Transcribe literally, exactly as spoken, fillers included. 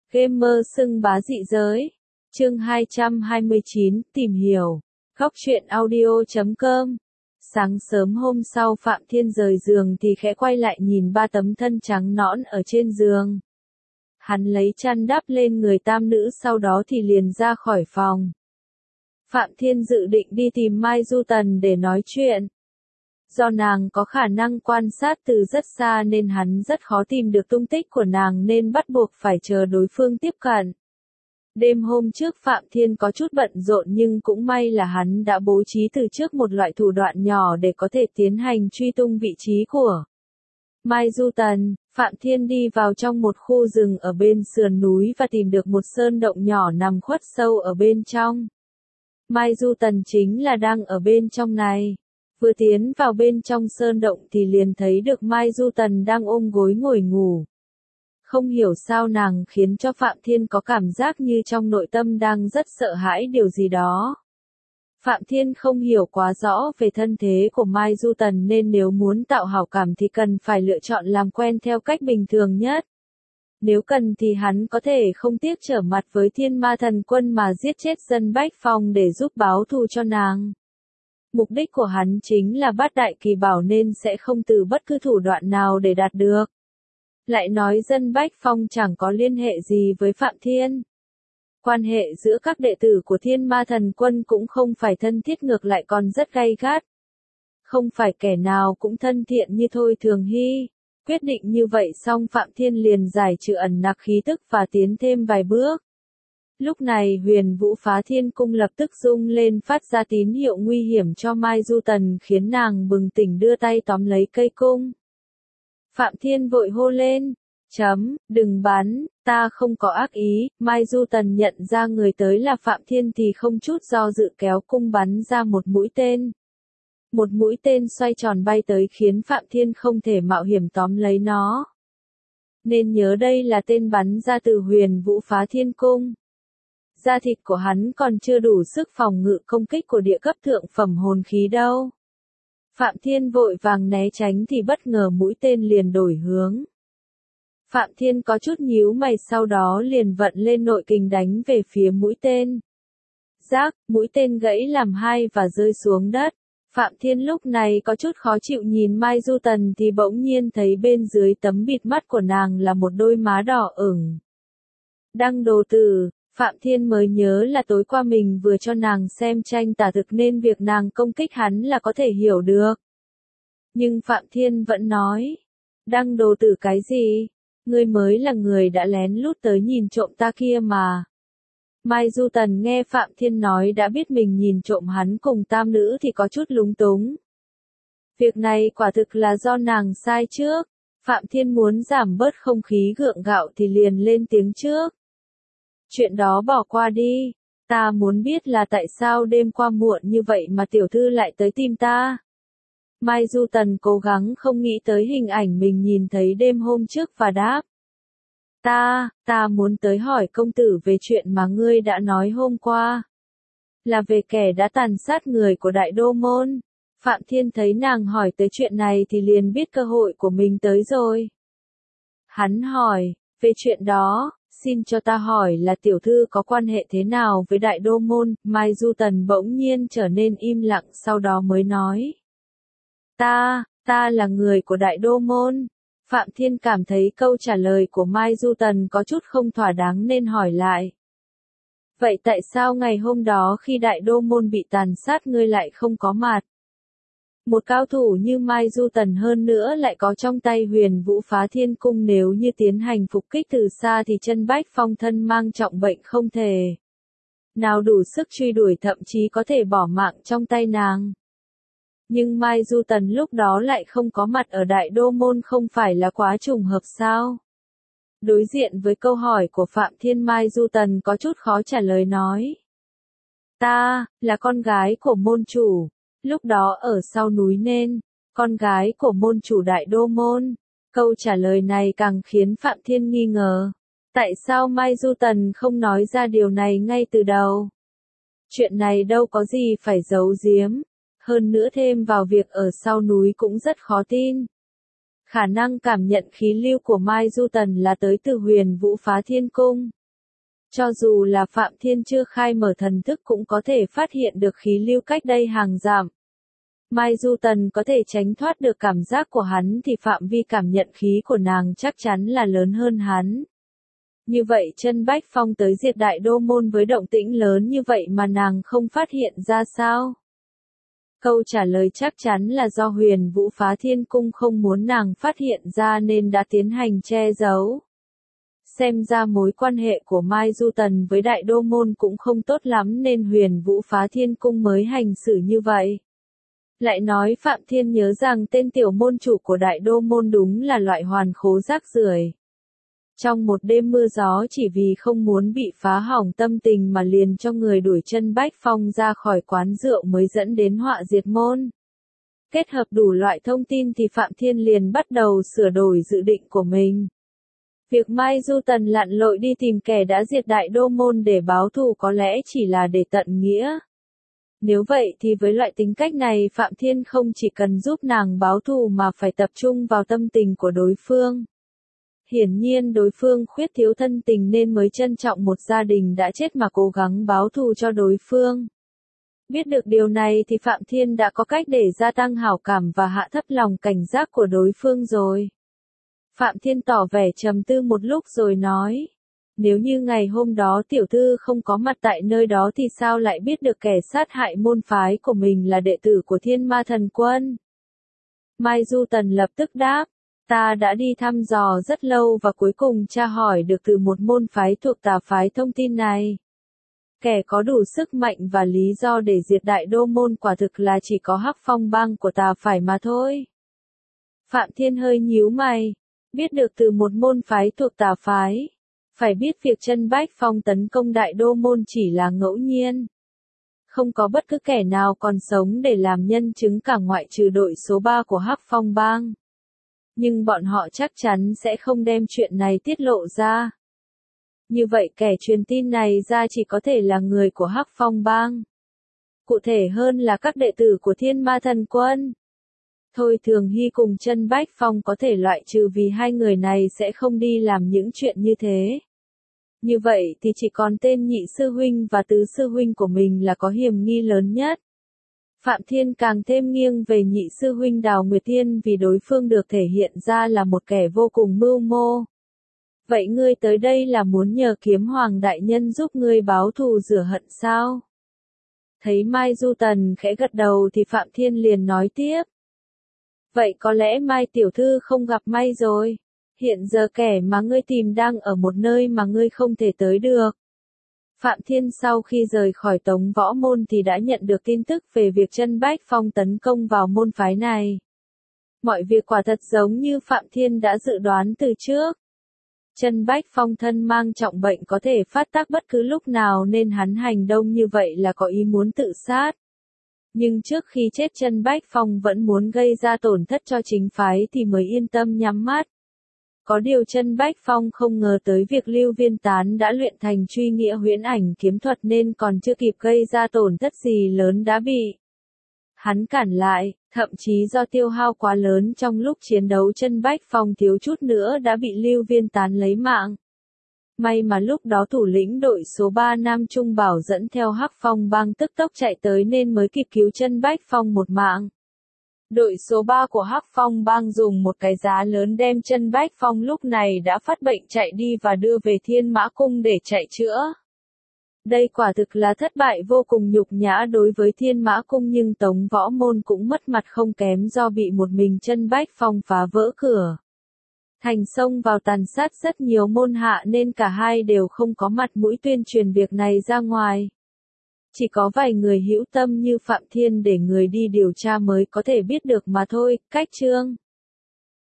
Gamer xưng bá dị giới. Chương hai trăm hai mươi chín, tìm hiểu. Góc truyện audio chấm com. Sáng sớm hôm sau Phạm Thiên rời giường thì khẽ quay lại nhìn ba tấm thân trắng nõn ở trên giường. Hắn lấy chăn đắp lên người tam nữ sau đó thì liền ra khỏi phòng. Phạm Thiên dự định đi tìm Mai Du Tần để nói chuyện. Do nàng có khả năng quan sát từ rất xa nên hắn rất khó tìm được tung tích của nàng nên bắt buộc phải chờ đối phương tiếp cận. Đêm hôm trước Phạm Thiên có chút bận rộn nhưng cũng may là hắn đã bố trí từ trước một loại thủ đoạn nhỏ để có thể tiến hành truy tung vị trí của Mai Du Tần. Phạm Thiên đi vào trong một khu rừng ở bên sườn núi và tìm được một sơn động nhỏ nằm khuất sâu ở bên trong. Mai Du Tần chính là đang ở bên trong này. Vừa tiến vào bên trong sơn động thì liền thấy được Mai Du Tần đang ôm gối ngồi ngủ. Không hiểu sao nàng khiến cho Phạm Thiên có cảm giác như trong nội tâm đang rất sợ hãi điều gì đó. Phạm Thiên không hiểu quá rõ về thân thế của Mai Du Tần nên nếu muốn tạo hảo cảm thì cần phải lựa chọn làm quen theo cách bình thường nhất. Nếu cần thì hắn có thể không tiếc trở mặt với Thiên Ma Thần Quân mà giết chết dân Bách Phong để giúp báo thù cho nàng. Mục đích của hắn chính là bắt Đại Kỳ Bảo nên sẽ không từ bất cứ thủ đoạn nào để đạt được. Lại nói dân Bách Phong chẳng có liên hệ gì với Phạm Thiên. Quan hệ giữa các đệ tử của Thiên Ma Thần Quân cũng không phải thân thiết, ngược lại còn rất gay gắt. Không phải kẻ nào cũng thân thiện như Thôi Thường Hy. Quyết định như vậy xong Phạm Thiên liền giải trừ ẩn nặc khí tức và tiến thêm vài bước. Lúc này Huyền Vũ Phá Thiên Cung lập tức rung lên phát ra tín hiệu nguy hiểm cho Mai Du Tần khiến nàng bừng tỉnh đưa tay tóm lấy cây cung. Phạm Thiên vội hô lên, chấm, đừng bắn, ta không có ác ý. Mai Du Tần nhận ra người tới là Phạm Thiên thì không chút do dự kéo cung bắn ra một mũi tên. Một mũi tên xoay tròn bay tới khiến Phạm Thiên không thể mạo hiểm tóm lấy nó. Nên nhớ đây là tên bắn ra từ Huyền Vũ Phá Thiên Cung. Da thịt của hắn còn chưa đủ sức phòng ngự công kích của địa cấp thượng phẩm hồn khí đâu. Phạm Thiên vội vàng né tránh thì bất ngờ mũi tên liền đổi hướng. Phạm Thiên có chút nhíu mày sau đó liền vận lên nội kình đánh về phía mũi tên. Rác, mũi tên gãy làm hai và rơi xuống đất. Phạm Thiên lúc này có chút khó chịu nhìn Mai Du Tần thì bỗng nhiên thấy bên dưới tấm bịt mắt của nàng là một đôi má đỏ ửng. Đăng đồ tử, Phạm Thiên mới nhớ là tối qua mình vừa cho nàng xem tranh tả thực nên việc nàng công kích hắn là có thể hiểu được. Nhưng Phạm Thiên vẫn nói, đăng đồ tử cái gì? Ngươi mới là người đã lén lút tới nhìn trộm ta kia mà. Mai Du Tần nghe Phạm Thiên nói đã biết mình nhìn trộm hắn cùng tam nữ thì có chút lúng túng. Việc này quả thực là do nàng sai trước. Phạm Thiên muốn giảm bớt không khí gượng gạo thì liền lên tiếng trước. Chuyện đó bỏ qua đi, ta muốn biết là tại sao đêm qua muộn như vậy mà tiểu thư lại tới tìm ta. Mai Du Tần cố gắng không nghĩ tới hình ảnh mình nhìn thấy đêm hôm trước và đáp. Ta, ta muốn tới hỏi công tử về chuyện mà ngươi đã nói hôm qua. Là về kẻ đã tàn sát người của Đại Đô Môn. Phạm Thiên thấy nàng hỏi tới chuyện này thì liền biết cơ hội của mình tới rồi. Hắn hỏi, về chuyện đó, xin cho ta hỏi là tiểu thư có quan hệ thế nào với Đại Đô Môn. Mai Du Tần bỗng nhiên trở nên im lặng sau đó mới nói. Ta, ta là người của Đại Đô Môn. Phạm Thiên cảm thấy câu trả lời của Mai Du Tần có chút không thỏa đáng nên hỏi lại. Vậy tại sao ngày hôm đó khi Đại Đô Môn bị tàn sát ngươi lại không có mặt? Một cao thủ như Mai Du Tần hơn nữa lại có trong tay Huyền Vũ Phá Thiên Cung, nếu như tiến hành phục kích từ xa thì chân Bách Phong thân mang trọng bệnh không thể nào đủ sức truy đuổi, thậm chí có thể bỏ mạng trong tay nàng. Nhưng Mai Du Tần lúc đó lại không có mặt ở Đại Đô Môn, không phải là quá trùng hợp sao? Đối diện với câu hỏi của Phạm Thiên, Mai Du Tần có chút khó trả lời nói. Ta, là con gái của môn chủ. Lúc đó ở sau núi nên, con gái của môn chủ Đại Đô Môn. Câu trả lời này càng khiến Phạm Thiên nghi ngờ. Tại sao Mai Du Tần không nói ra điều này ngay từ đầu? Chuyện này đâu có gì phải giấu giếm. Hơn nữa thêm vào việc ở sau núi cũng rất khó tin. Khả năng cảm nhận khí lưu của Mai Du Tần là tới từ Huyền Vũ Phá Thiên Cung. Cho dù là Phạm Thiên chưa khai mở thần thức cũng có thể phát hiện được khí lưu cách đây hàng dặm. Mai Du Tần có thể tránh thoát được cảm giác của hắn thì phạm vi cảm nhận khí của nàng chắc chắn là lớn hơn hắn. Như vậy Chân Bách Phong tới diệt Đại Đô Môn với động tĩnh lớn như vậy mà nàng không phát hiện ra sao? Câu trả lời chắc chắn là do Huyền Vũ Phá Thiên Cung không muốn nàng phát hiện ra nên đã tiến hành che giấu. Xem ra mối quan hệ của Mai Du Tần với Đại Đô Môn cũng không tốt lắm nên Huyền Vũ Phá Thiên Cung mới hành xử như vậy. Lại nói Phạm Thiên nhớ rằng tên tiểu môn chủ của Đại Đô Môn đúng là loại hoàn khố rác rưởi. Trong một đêm mưa gió chỉ vì không muốn bị phá hỏng tâm tình mà liền cho người đuổi Chân Bách Phong ra khỏi quán rượu mới dẫn đến họa diệt môn. Kết hợp đủ loại thông tin thì Phạm Thiên liền bắt đầu sửa đổi dự định của mình. Việc Mai Du Tần lặn lội đi tìm kẻ đã diệt Đại Đô Môn để báo thù có lẽ chỉ là để tận nghĩa. Nếu vậy thì với loại tính cách này Phạm Thiên không chỉ cần giúp nàng báo thù mà phải tập trung vào tâm tình của đối phương. Hiển nhiên đối phương khuyết thiếu thân tình nên mới trân trọng một gia đình đã chết mà cố gắng báo thù cho đối phương. Biết được điều này thì Phạm Thiên đã có cách để gia tăng hảo cảm và hạ thấp lòng cảnh giác của đối phương rồi. Phạm Thiên tỏ vẻ trầm tư một lúc rồi nói. Nếu như ngày hôm đó tiểu thư không có mặt tại nơi đó thì sao lại biết được kẻ sát hại môn phái của mình là đệ tử của Thiên Ma Thần Quân? Mai Du Tần lập tức đáp. Ta đã đi thăm dò rất lâu và cuối cùng tra hỏi được từ một môn phái thuộc tà phái thông tin này. Kẻ có đủ sức mạnh và lý do để diệt Đại Đô Môn quả thực là chỉ có Hắc Phong bang của tà phái mà thôi. Phạm Thiên hơi nhíu mày. Biết được từ một môn phái thuộc tà phái. Phải biết việc Chân Bách Phong tấn công Đại Đô Môn chỉ là ngẫu nhiên. Không có bất cứ kẻ nào còn sống để làm nhân chứng cả ngoại trừ đội số ba của Hắc Phong bang. Nhưng bọn họ chắc chắn sẽ không đem chuyện này tiết lộ ra. Như vậy kẻ truyền tin này ra chỉ có thể là người của Hắc Phong bang. Cụ thể hơn là các đệ tử của Thiên Ma Thần Quân. Thôi Thường Hy cùng Chân Bách Phong có thể loại trừ vì hai người này sẽ không đi làm những chuyện như thế. Như vậy thì chỉ còn tên nhị sư huynh và tứ sư huynh của mình là có hiểm nghi lớn nhất. Phạm Thiên càng thêm nghiêng về nhị sư huynh Đào Nguyệt Thiên vì đối phương được thể hiện ra là một kẻ vô cùng mưu mô. Vậy ngươi tới đây là muốn nhờ Kiếm Hoàng đại nhân giúp ngươi báo thù rửa hận sao? Thấy Mai Du Tần khẽ gật đầu thì Phạm Thiên liền nói tiếp. Vậy có lẽ Mai tiểu thư không gặp may rồi. Hiện giờ kẻ mà ngươi tìm đang ở một nơi mà ngươi không thể tới được. Phạm Thiên sau khi rời khỏi Tống Võ Môn thì đã nhận được tin tức về việc Chân Bách Phong tấn công vào môn phái này. Mọi việc quả thật giống như Phạm Thiên đã dự đoán từ trước. Chân Bách Phong thân mang trọng bệnh có thể phát tác bất cứ lúc nào nên hắn hành động như vậy là có ý muốn tự sát. Nhưng trước khi chết Chân Bách Phong vẫn muốn gây ra tổn thất cho chính phái thì mới yên tâm nhắm mắt. Có điều Chân Bách Phong không ngờ tới việc Lưu Viên Tán đã luyện thành truy nghĩa huyễn ảnh kiếm thuật nên còn chưa kịp gây ra tổn thất gì lớn đã bị hắn cản lại, thậm chí do tiêu hao quá lớn trong lúc chiến đấu Chân Bách Phong thiếu chút nữa đã bị Lưu Viên Tán lấy mạng. May mà lúc đó thủ lĩnh đội số ba Nam Trung Bảo dẫn theo Hắc Phong bang tức tốc chạy tới nên mới kịp cứu Chân Bách Phong một mạng. Đội số ba của Hắc Phong bang dùng một cái giá lớn đem Chân Bách Phong lúc này đã phát bệnh chạy đi và đưa về Thiên Mã Cung để chạy chữa. Đây quả thực là thất bại vô cùng nhục nhã đối với Thiên Mã Cung nhưng Tống Võ Môn cũng mất mặt không kém do bị một mình Chân Bách Phong phá vỡ cửa thành xông vào tàn sát rất nhiều môn hạ nên cả hai đều không có mặt mũi tuyên truyền việc này ra ngoài. Chỉ có vài người hữu tâm như Phạm Thiên để người đi điều tra mới có thể biết được mà thôi. Cách chương